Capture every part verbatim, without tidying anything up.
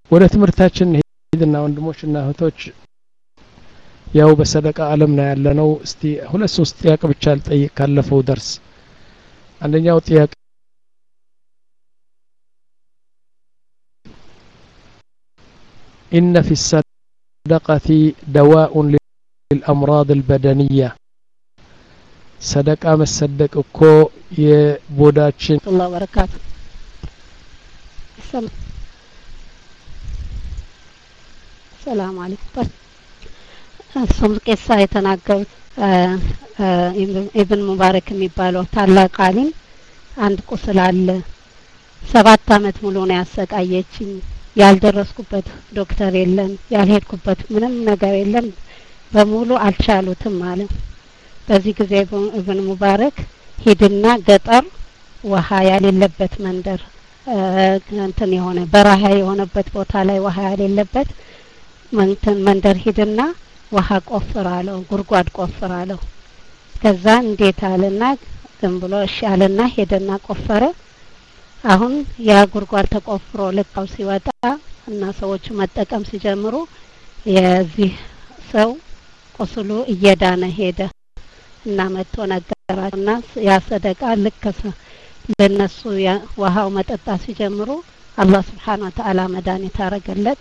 ወደ ትምህርታችን ሄድና ወንድሞችና እህቶች ያው በሰደቃ ዓለም ነው ያለነው እስቲ ሁለት ሶስት ጥያቄ ብቻ ልጠይቅ ካለፈው ደርስ አንደኛው ጥያቄ إن في الصدقة دواء للأمراض البدنية صدقة مصدق እኮ የቦዳችን الله وبركاته السلام عليكم እሱም ቄሳ የተናገሩት ኢብን ሙባረክ የሚባለው ታላቅ ዓሊም አንድ ቁስል አለ ሰባት አመት ሙሉ ነው ያሰቃየችኝ ያልደረስኩበት ዶክተር የለም ያልሄድኩበት ምንም ነገር የለም በሙሉ አልቻሉትም ማለት በዚህ ጊዜ ኢብን ሙባረክ ሄድና ገጠር ውሃ ያሌለበት መንደር እንትን የሆነ በረሃ የሆነበት ቦታ ላይ ውሃ ያሌለበት መንደር ሄድና ውሃ ቆፍራለው ጉርጓድ ቆፍራለው ከዛ እንዴት አለና ዝም ብሎ እሺ አለና ሄደና ቆፈረ አሁን ያ ጉርጓድ ተቆፍሮ ለካው ሲወጣ እና ሰዎች መጠቀም ሲጀምሩ የዚህ ሰው ቁስሉ እየዳነ ሄደ እና መጥቶ ነገራቸውና ያ ሰደቃ ለከሰ ለነሱ ውሃው መጠጣ ሲጀምሩ አላህ Subhanahu Wa Ta'ala መድኃኒት አረገለት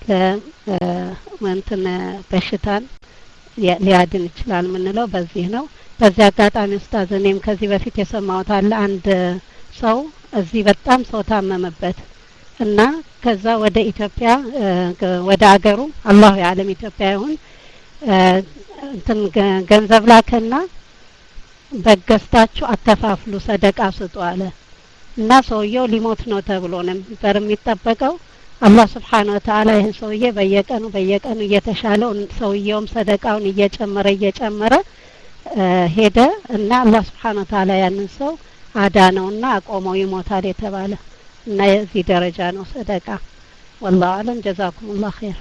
ለእንትን በሽታን ሊያድን ይችላል ምንለው በዚህ ነው በዚህ አጋጣሚ ኡስታዝ እኔም ከዚህ በፊት የሰማሁት አለ አንድ ሰው እዚህ በጣም ሰው ታመመበት እና ከዛ ወደ ኢትዮጵያ ወደ አገሩ አላህ ያለም ኢትዮጵያ ይሁን እንትን ገንዘብ ላከና በገስታችሁ አከፋፍሉ ሰደቃ ስጡ አለ እና ሰውየው ሊሞት ነው ተብሎ ነበር የሚጠበቀው አላህ Subhanahu Wa Ta'ala ይሄን ሰውዬ በየቀኑ በየቀኑ እየተሻለው ሰውየውም ሰደቃውን እየጨመረ እየጨመረ ሄደ እና አላህ Subhanahu Wa Ta'ala ያንን ሰው አዳነውና አቆመው ይሞታል የተባለ እና የዚህ ደረጃ ነው ሰደቃ والله اعلم جزاكم الله خير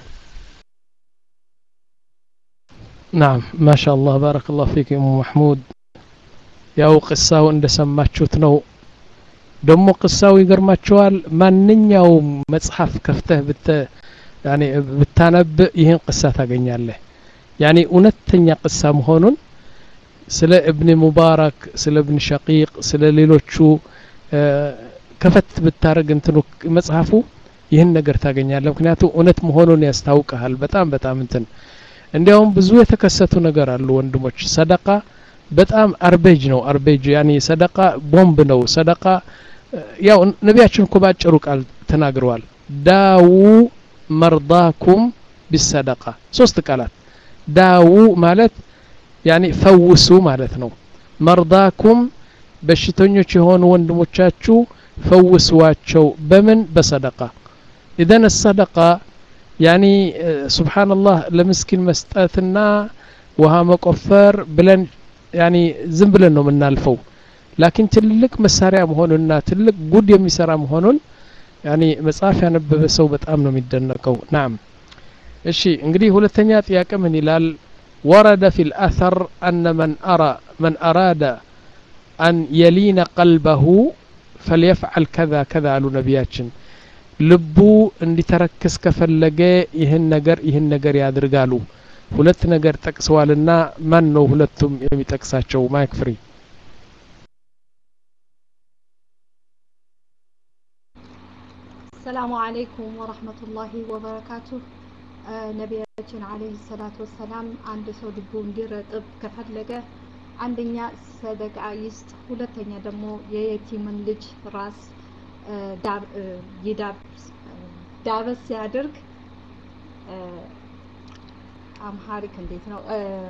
نعم ما شاء الله بارك الله فيك ام محمود ያው ቅሳው እንደሰማችሁት ነው ደሞ ቅሳው ይገርማችኋል ማንኛውም መጽሐፍ ከፍተህ ብተ ያኒ ብታነብ ይሄን ቅሳ ታገኛለህ ያኒ እውነተኛ ቅሳ መሆኑን ስለ ኢብኑ ሙባረክ ስለ ኢብኑ ሸቂቅ ስለ ሌሎቹ ከፈት ብታረግ እንትኑ መጽሐፉ ይሄን ነገር ታገኛለህ ምክንያቱም እውነት መሆኑን ያስታውቃል በጣም በጣም እንትን እንዲያውም ብዙ የተከሰቱ ነገር አሉ ወንድሞች ሰደቃ በጣም አርቤጅ ነው አርቤጅ ያኒ ሰደቃ ቦምብ ነው ሰደቃ ያው ነቢያችን እኮ ባጭሩ ቃል ተናግረዋል ዳው መርዳኩም ቢሰደቃ ሶስት ቃላት ዳው ማለት ያኒ ፈውሱ ማለት ነው መርዳኩም በሽተኞች የሆኑ ወንድሞቻችሁ ፈውሱዋቸው በምን በሰደቃ اذا الصدقه يعني سبحان الله ለምስኪን መስጠትና ውሃ መቆፈር ብለን يعني ዝም ብለን ነው የምናልፈው لكن ትልቅ መሳሪያ መሆኑና ትልቅ ጉድ የሚሰራ መሆኑን يعني መጽሐፍ ያነበበ ሰው በጣም ነው የሚደነቀው نعم እሺ እንግዲህ ሁለተኛ ጥያቄ ምን ይላል ورد في الأثر أن من أرى من أراد أن يلين قلبه فليفعل كذا كذا على نبياتنا ልቡ እንዲተረክስ ከፈለገ ይሄን ነገር ይሄን ነገር ያድርጋሉ ሁለት ነገር ጠቅሰዋልና ማን ነው ሁለቱም የሚጠቅሳቸው ማይክ ፍሪ السلام عليكم ورحمة الله وبركاته ነብያችን አለይሂ ሰላቱ ወሰላም አንድ ሰው ልቡ እንዲረጥብ ከፈለገ አንደኛ ሰደቃ ይስጥ ሁለተኛ ደግሞ የየቲምን ልጅ ራስ ዳብ ይዳብ ዳበስ ያድርግ አምሃሪክ እንዴት ነው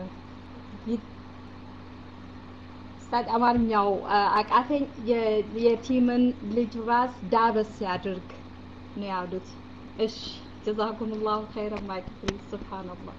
ስታድ አማርኛው አቃተኝ የቲምን ልጅ ራስ ዳበስ ያድርግ ነው ያሉት እሺ ጀዛኩሙላሁ ኸይረን ማይክፍሪ ሱብሃንአላህ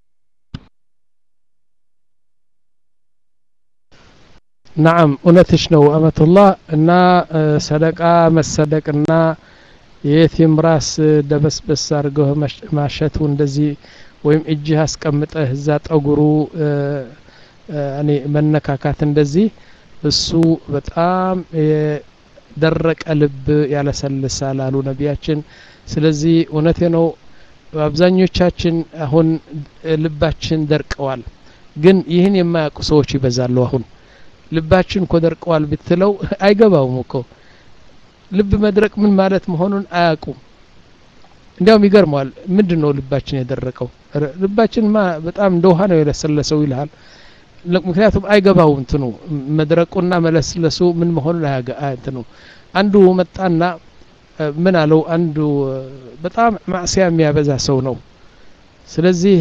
نعم እውነትሽ ነው አመቱላህ እና ሰደቃ መሰደቅና የቲም ራስ ደበስበስ አድርገው ማሸቱ እንደዚህ ወይም እጅህ አስቀምጠህ እዛ ጠጉሩ እኔ መነካካት እንደዚህ እሱ በጣም ደረቀ ልብ ያለሰልሳል አሉ ነቢያችን ስለዚህ እውነቴ ነው አብዛኞቻችን አሁን ልባችን ደርቀዋል ግን ይህን የማያውቁ ሰዎች ይበዛሉ አሁን ልባችን እኮ ደርቀዋል ብትለው አይገባውም እኮ ልብ መድረቅ ምን ማለት መሆኑን አያውቁም እንዲያውም ይገርማል ምንድነው ልባችን የደረቀው ልባችንማ በጣም እንደውሃ ነው የለሰለሰው ይላል ምክንያቱም አይገባውም እንትኑ መድረቁና መለስለሱ ምን መሆኑን አያውቁም አንዱ መጣና ምን አለው አንዱ በጣም ማዕሲያ የሚያበዛ ሰው ነው ስለዚህ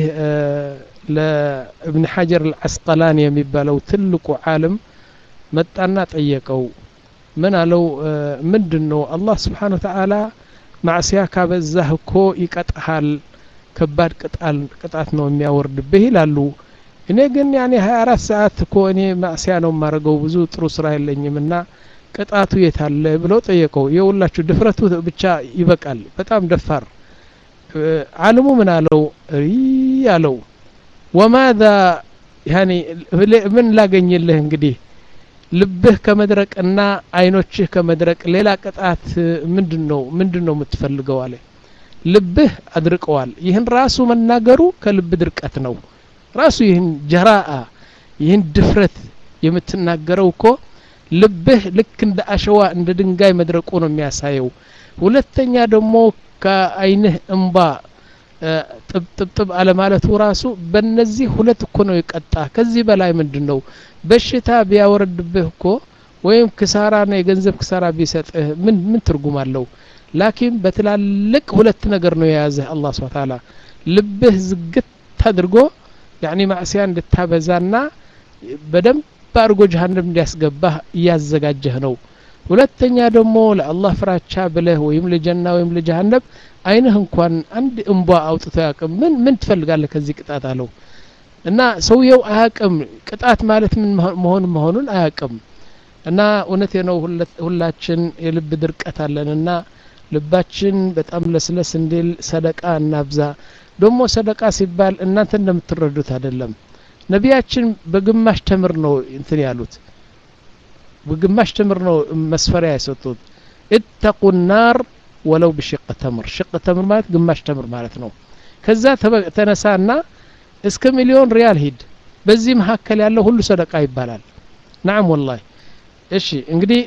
ለኢብኑ ሐጀር አልዓስቀላኒ የሚባለው ትልቁ ዓለም መጣና ጠየቀው ምን አለው ምንድነው አላህ Subhanahu Wa Ta'ala ማዕሲያ ካበዛህ እኮ ይቀጣሃል ከባድ ቅጣል ቅጣት ነው የሚያወርድብህ ይላሉ እኔ ግን ያኔ ሃያ አራት ሰዓት እኮ እኔ ማዕሲያ ነው ማረገው ብዙ ጥሩ ስራ የለኝምና ቅጣቱ የታለ ብሎ ጠየቀው የውላችሁ ድፍረቱ ብቻ ይበቃል በጣም ደፋር ዓለሙ ምን አለው ያለው وماذا يعني ምን ላገኝልህ እንግዲህ ልብህ ከመድረቅና አይኖችህ ከመድረቅ ሌላ ቅጣት ምንድነው ምንድነው የምትፈልገው አለ ልብህ አድርቀዋል ይህን ራሱ መናገሩ ከልብ ድርቀት ነው ራሱ ይህን ጀራአ ይህን ድፍረት የምትናገረው እኮ ልብህ ልክ እንደ አሸዋ እንደ ድንጋይ መድረቁ ነው የሚያሳየው ሁለተኛ ደግሞ ከአይንህ እንባ ጥብጥብ አለ ማለቱ ራሱ በእነዚህ ሁለት እኮ ነው ይቀጣ ከዚህ በላይ ምንድነው በሽታ ቢያወርድብህ እኮ ወይም ክሳራ ነው የገንዘብ ክሳራ ቢሰጥህ ምን ምን ትርጉም አለው ላኪን በትላልቅ ሁለት ነገር ነው የያዘህ አላህ Subhanahu Wa Ta'ala ልብህ ዝግት አድርጎ يعني ማዕሲያ እንድታበዛና በደም ባርጎ ጀሃነም እንዲያስገባህ ያዘጋጀህ ነው ሁለተኛ ደግሞ ለአላህ ፍራቻ ብለህ ወይም ለጀና ወይም ለጀሃነም አይንህ እንኳን አንድ እንባ አውጥቶ ያቀም ምን ምን ትፈልጋለህ ከዚህ ቅጣት አለው እና ሰውየው አያቀም ቅጣት ማለት ምን መሆን መሆኑን አያቀም እና እውነቴ ነው ሁላችን የልብ ድርቀት አለንና ልባችን በጣም ለስለስ እንዲል ሰደቃ እናብዛ ደግሞ ሰደቃ ሲባል እናንተ እንደምትረዱት አይደለም ነቢያችን በግማሽ ተምር ነው እንትን ያሉት በግማሽ ተምር ነው መስፈሪያ ያሰጡት اتقوا النار ولو بشق تمر شق تمر ማለት ግማሽ ተምር ማለት ነው ከዛ ተነሳና እስከ ሚሊዮን ሪያል ሂድ በዚህ መሐከል ያለው ሁሉ ሰደቃ ይባላል نعم والله እሺ እንግዲህ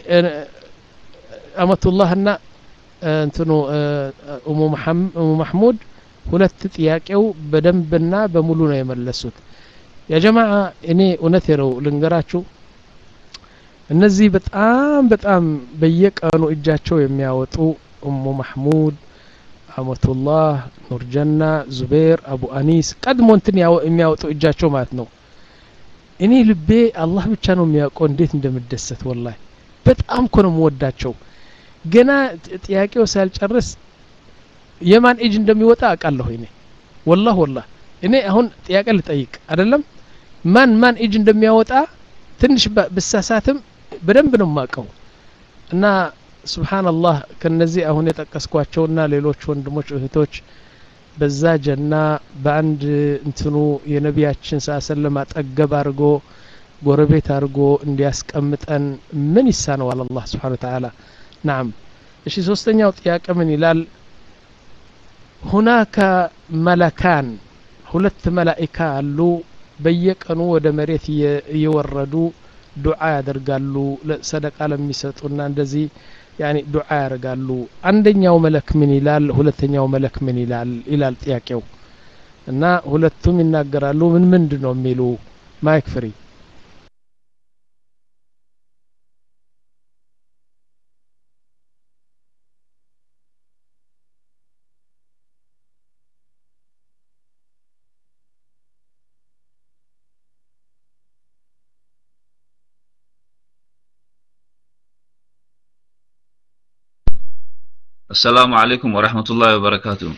አመቱላህና እንትኑ ኡሙ መሐመድ ኡሙ መሐሙድ ሁለት ጥያቄው በደንብና በሙሉ ነው የመለሱት ያ ጀማዓ እኔ እውነቴ ነው ልንገራችሁ እነዚህ በጣም በጣም በየቀኑ እጃቸው የሚያወጡ ኡሙ መሐሙድ አመቱላህ ኑርጀና ዙበይር አቡ አኒስ ቀድሞ እንትን የሚያወጡ እጃቸው ማለት ነው እኔ ልቤ አላህ ብቻ ነው የሚያውቀው እንዴት እንደምደሰት ወላሂ በጣም እኮ ነው የምወዳቸው ገና ጥያቄው ሳልጨርስ የማን እጅ እንደሚወጣ አውቃለሁ እኔ والله والله እኔ አሁን ጥያቄ ልጠይቅ አይደለም ማን ማን እጅ እንደሚያወጣ ትንሽ በሳሳትም በደንብ ነው ማቀው እና ሱብሃንአላህ ከነዚህ አሁን የጠቀስኳቸውና ሌሎች ወንድሞች እህቶች በዛ ጀና በአንድ እንትኑ የነቢያችን ሰለላሁ አጠገብ አድርጎ ጎረቤት አድርጎ እንዲያስቀምጠን ምን ይሳነው አላህ Subhanahu Wa Ta'ala نعم እሺ ሶስተኛው ጥያቄ ምን ይላል هناك ملكان ሁለት መላእክት አሉ በየቀኑ ወደ መሬት እየወረዱ ዱዓ ያደርጋሉ ለሰደቃ ለሚሰጡና እንደዚህ يعني ዱዓ ያደርጋሉ አንደኛው መለክ ምን ይላል ሁለተኛው መለክ ምን ይላል ይላል ጥያቄው እና ሁለቱም ይናገራሉ ምን ምንድነው የሚሉ ማይክ ፍሪ السلام عليكم ورحمة الله وبركاته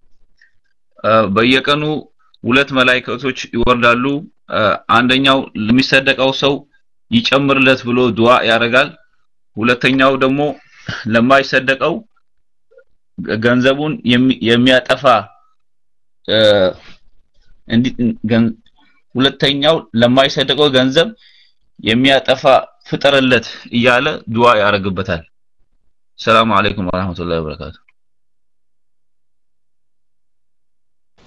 በየቀኑ ሁለት መላእክቶች ይወርዳሉ አንደኛው ለሚሰደቀው ሰው ይጨምርለት ብሎ ዱዓ ያደርጋል ሁለተኛው ደግሞ ለማይሰደቀው ገንዘቡን የሚያጠፋ እንዲ ሁለተኛው ለማይሰደቀው ገንዘብ የሚያጠፋ ፍጠረለት እያለ ዱዓ ያደርግበታል السلام عليكم ورحمة الله وبركاته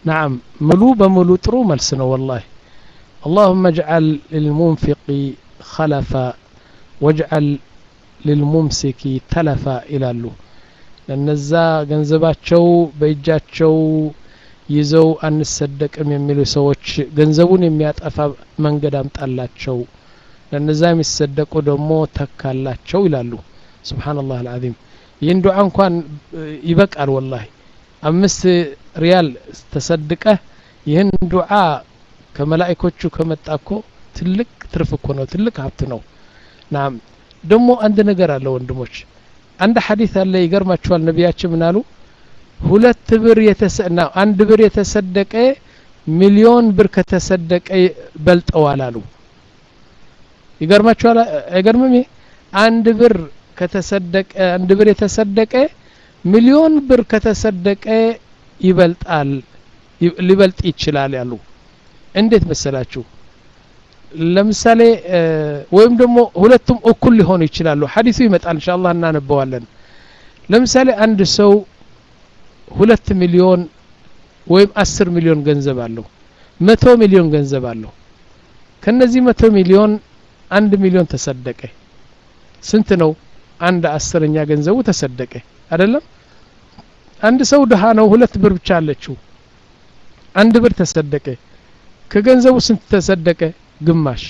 نعم ملو بملو ጥሩ መልስ ነው والله اللهم اجعل للمنفق خلفا واجعل للممسك تلفا ይላሉ እነዛ ገንዘባቸው በእጃቸው ይዘው አንሰደቅም የሚሉ ሰዎች ገንዘቡን የሚያጠፋ መንገድ አምጣላቸው ለነዛ የሚሰደቁ ደግሞ ተካላቸው ይላሉ ሱብሃንአላህ አልዓዚም ይህን ዱዓ እንኳን ይበቃል والله አምስት ሪያል ተሰደቀ ይህን ዱዓ ከመላእክቶቹ ከመጣኮ ትልቅ ትርፍ እኮ ነው ትልቅ ሀብት ነው ናም ደግሞ አንድ ነገር አለ ወንድሞች አንድ ሐዲስ አለ ይገርማችኋል ነብያችን ምን አሉ ሁለት ብር የተሰና አንድ ብር የተሰደቀ ሚሊዮን ብር ከተሰደቀ በልጠዋል አሉ ይገርማችኋል አይገርምም አንድ ብር ከተሰደቀ አንድ ብር የተሰደቀ ሚሊዮን ብር ከተሰደቀ ይበልጣል ሊበልጥ ይችላል ያሉ እንዴት መሰላችሁ ለምሳሌ ወይም ደግሞ ሁለቱም እኩል ሊሆኑ ይችላሉ ሐዲሱ ይመጣል ኢንሻአላህ እናነበዋለን ለምሳሌ አንድ ሰው ሁለት ሚሊዮን ወይም አስር ሚሊዮን ገንዘብ አለው መቶ ሚሊዮን ገንዘብ አለው ከነዚህ መቶ ሚሊዮን አንድ ሚሊዮን ተሰደቀ ስንት ነው አንድ አስረኛ ገንዘቡ ተሰደቀ አይደለም አንድ ሰው ደሃ ነው ሁለት ብር ብቻ አለችው አንድ ብር ተሰደቀ ከገንዘቡ ስንት ተሰደቀ ግማሽ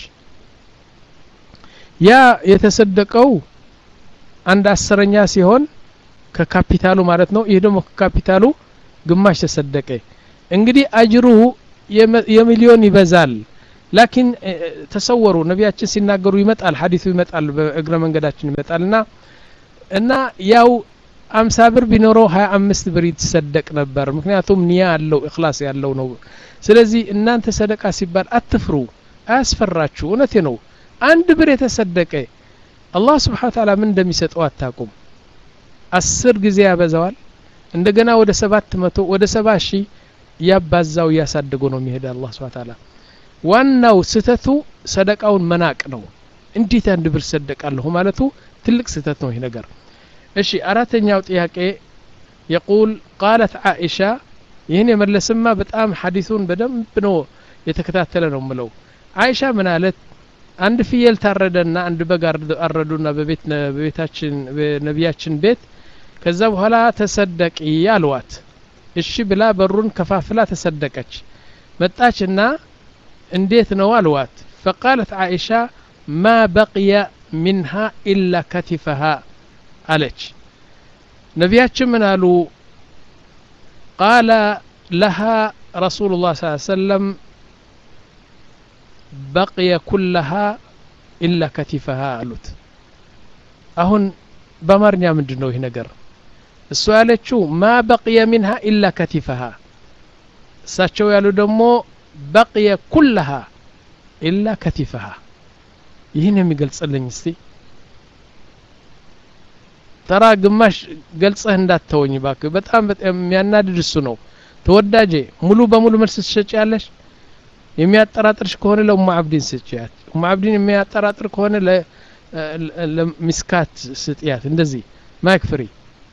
ያ የተሰደቀው አንድ አስረኛ ሲሆን ከካፒታሉ ማለት ነው ይሄ ደግሞ ከካፒታሉ ግማሽ ተሰደቀ እንግዲህ አጅሩ የሚሊዮን ይበዛል ላኪን ተሰወሩ ነቢያችን ሲናገሩ ይመጣል ሐዲሱ ይመጣል በእግረ መንገዳችን ይመጣልና እና ያው አምሳ ብር ቢኖረው ሃያ አምስት ብር ይተሰደቅ ነበር ምክንያቱም ንያ ያለው ኢኽላስ ያለው ነው ስለዚህ እናንተ ሰደቃ ሲባል አትፍሩ አያስፈራችሁ እውነቴ ነው አንድ ብር የተሰደቀ አላህ Subhanahu Wa Ta'ala ምን እንደሚሰጠው አታቁም አስር ጊዜ ያበዛዋል እንደገና ወደ ሰባት መቶ ወደ ሰባ ሺህ ያባዛው ያሳድጎ ነው የሚሄድ አላህ Subhanahu Wa Ta'ala ዋናው ስተቱ ሰደቃውን መናቅ ነው እንዴት አንድ ብር ሰደቃለሁ ማለቱ ትልቅ ስተት ነው ይሄ ነገር እሺ አራተኛው ጥያቄ يقول قالت عائشة ይሄን የመለስማ በጣም ሐዲሱን በደንብ ነው የተከታተለ ነው ምለው አይሻ ምን አለት አንድ ፍየል ታረደና አንድ በግ አረዱና በቤት በቤታችን በነቢያችን ቤት ከዛ በኋላ ተሰደቂ ያልዋት እሺ ብላ በሩን ከፋፍላ ተሰደቀች መጣችና እንዴት ነው አልዋት فقالت عائشة ما بقي منها إلا كتفها አለች ነቢያችን ምን አሉ قال لها رسول الله صلى الله عليه وسلم بقي كلها إلا كتفها አሉት አሁን በአማርኛ ምንድነው ይሄ ነገር እሱ ያለችው ما بقي منها إلا كتفها እሳቸው ያሉ ደግሞ بقي كلها إلا كتفها ይሄን የሚገልጽልኝ እስቲ ተራ ግማሽ ገልጸህ እንዳትተወኝ ባክ በጣም በጣም የሚያናድድ እሱ ነው ተወዳጄ ሙሉ በሙሉ መልስ ትሰጪያለሽ የሚያጠራጥርሽ ከሆነ ለኡም አብዲን ስጪያት ኡም አብዲን የሚያጠራጥር ከሆነ ለ ለሚስካት ስጥያት እንደዚህ ማይክ ፍሪ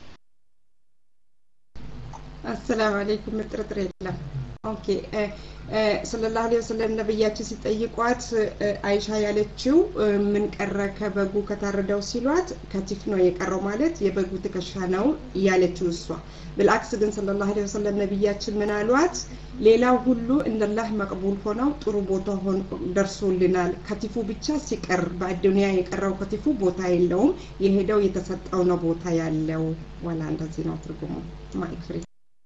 السلام عليكم مترتر የለም ኦኬ ሰለላሁ ዐለይሂ ወሰለም ነብያችን ሲጠይቋት አይሻ ያለችው ምን ቀረ ከበጉ ከታረደው ሲሏት ከቲፍ ነው የቀረው ማለት የበጉ ትከሻ ነው ያለችው እሷ بالعكس ግን ሰለላሁ ዐለይሂ ወሰለም ነብያችን ምን አሏት ሌላው ሁሉ እንደላህ መቅቡል ሆነው ጥሩ ቦታ ሆኖ ደርሶልናል ከቲፉ ብቻ ሲቀር በአዱንያ የቀረው ከቲፉ ቦታ የለውም የሄደው የተሰጠው ነው ቦታ ያለው ወላ እንደዚህ ነው ትርጉሙ ማይክ ፍሪ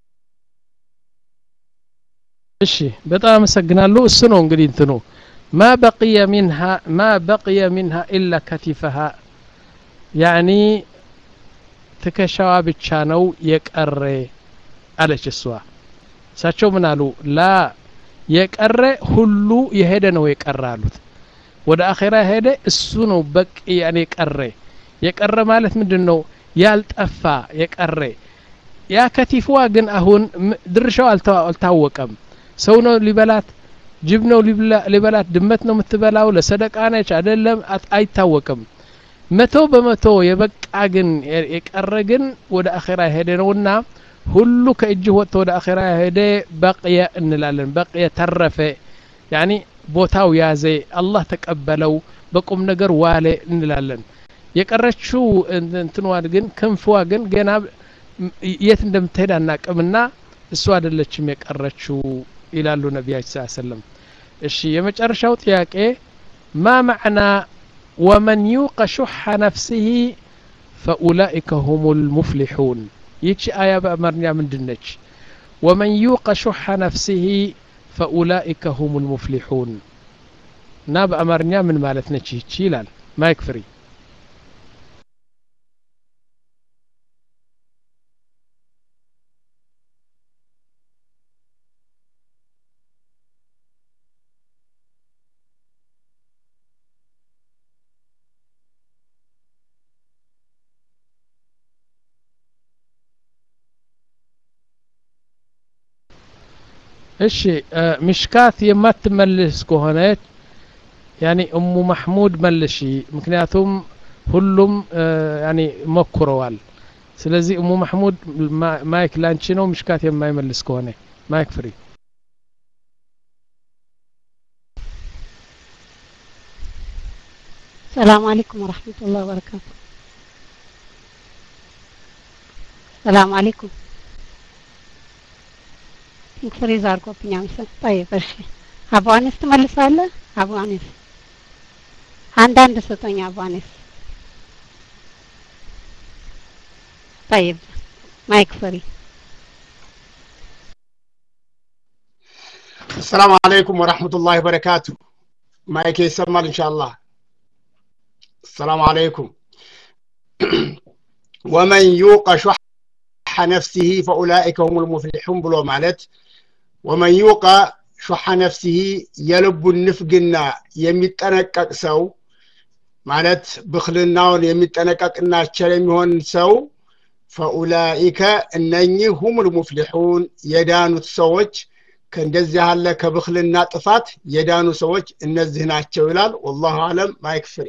እሺ በጣም አመሰግናለሁ እሱ ነው እንግዲህ እንትኑ ما بقي منها ما بقي منها الا كتفها يعني ትከሻዋ ብቻ ነው የቀረ አለች እሷ ሳቸው ምን አሉ ላ የቀረ ሁሉ የሄደ ነው የቀረ አሉት ወደ አኺራ ሄደ እሱ ነው በቂ ያኔ ቀረ የቀረ ማለት ምንድነው ያልጠፋ የቀረ ያ ከቲፍዋ ግን አሁን ድርሻው አልታወቀም ሰው ነው ሊበላት ጅብ ነው ሊበላት ድመት ነው የምትበላው ለሰደቃ ነች አይደለም አይታወቅም መቶ በመቶ የበቃ ግን የቀረ ግን ወደ አኺራ ሄደ ነውና ሁሉ ከእጅህ ወጥቶ ወደ አኺራ ሄደ በቅየ እንላለን በቅየ ተረፈ ያኒ ቦታው ያዘ አላህ ተቀበለው በቁም ነገር ዋለ እንላለን የቀረችው እንትንዋ ግን ክንፍዋ ግን ገና የት እንደምትሄድ አናቅምና እሱ አይደለችም የቀረችው ይላሉ ነብያችን ሰለላሁ ዐለይሂ ወሰለም እሺ የመጨረሻው ጥያቄ ما معنى ومن يوق شح نفسه فأولئك هم المفلحون يجي آية بأمرنا من دنج ومن يوق شح نفسه فأولئك هم المفلحون ناب أمرنا من مالتنا تشيلال ما يكفري እሺ ምሽካት የማትመልስ ከሆነ ያኒ ኡሙ ማህሙድ መልሺ ምክንያቱም ሁሉም ያኒ ሞክረዋል ስለዚህ ኡሙ ማህሙድ ማይክ ላንቺ ነው ምሽካት የማይመልስ ከሆነ ማይክ ፍሪ السلام عليكم ورحمة الله وبركاته السلام عليكم فريز አርጎ ፒኛምሰ طيب እሺ አቡ አኒስ ትመልሳለህ አቡ አኒስ አንዳንድ ሰጠኛ አቡ አኒስ طيب ማይክ ፍሪ السلام عليكم ورحمة الله وبركاته ማይክ ይሰማል ኢንሻአላህ السلام عليكم ومن يوق شح نفسه فأولئك هم المفلحون بلو مالت ومن يوق شح نفسه يلب النفقنا يميتنقق سو مالت بخلناون يميتنققنا ቸለሚሆን ሰው فأولئك እነኚህ هم المفلحون የዳኑት ሰዎች ከእንደዚህ ያለ ከብخልና ጥፋት የዳኑ ሰዎች እነዚህ ናቸው ይላል والله اعلم ማይክ ፍሪ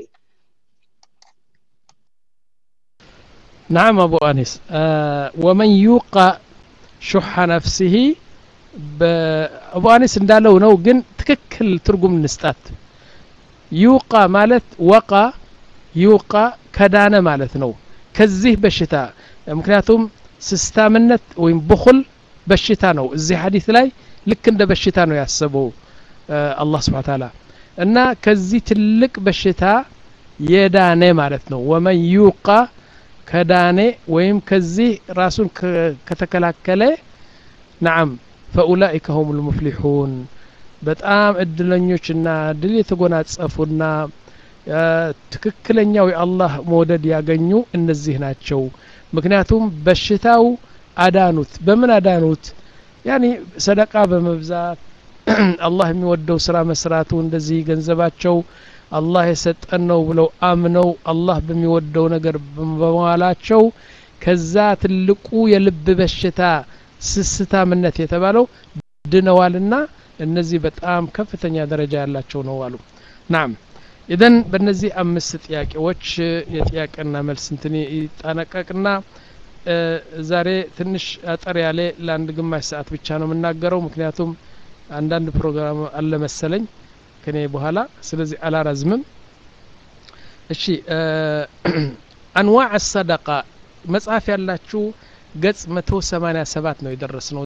نعم أبو أنيس آه ومن يوقع شح نفسه أبو أنيس እንዳለው ነው ግን ትክክል ትርጉም እንስጣት يوقع ማለት وقع يوقع ከዳነ ማለት ነው ከዚህ በሽታ ምክንያቱም ስስታምነት ወይም بخل በሽታ ነው እዚህ ሐዲስ ላይ ልክ እንደ በሽታ ነው ያሰበው አላህ Subhanahu Wa Ta'ala እና ከዚህ ትልቅ በሽታ የዳነ ማለት ነው ومن يوقع ከዳኔ ወይም ከዚህ ራሱን ከተከላከለ نعم فاولئك هم المفلحون በጣም እድለኞችና ድል የተጎናጸፉና ትክክለኛው የአላህ መውደድ ያገኙ እነዚህ ናቸው ምክንያቱም በሽታው አዳኑት በምን አዳኑት ያኒ ሰደቃ በመብዛት አላህ የሚወደው ስራ መስራቱ እንደዚህ ገንዘባቸው አላህ የሰጠን ነው ብለው አምነው አላህ በሚወደው ነገር በመዋላቸው ከዛ ትልቁ የልብ በሽታ ስስታምነት የተባለው ድነዋልና እነዚህ በጣም ከፍተኛ ደረጃ ያላቸው ነው አሉ نعم اذا በእነዚህ አምስት ጥያቄዎች የጥያቄና መልስ እንትን ይጣነቀቅና ዛሬ ትንሽ አጠር ያለ ለአንድ ግማሽ ሰዓት ብቻ ነው የምናገረው ምክንያቱም አንዳንድ ፕሮግራም አለ መሰለኝ ከኔ በኋላ ስለዚህ አላራዝምም እሺ አንዋዕ الصدقه መጽሐፍ ያላችሁ ገጽ መቶ ሰማንያ ሰባት ነው የደረስነው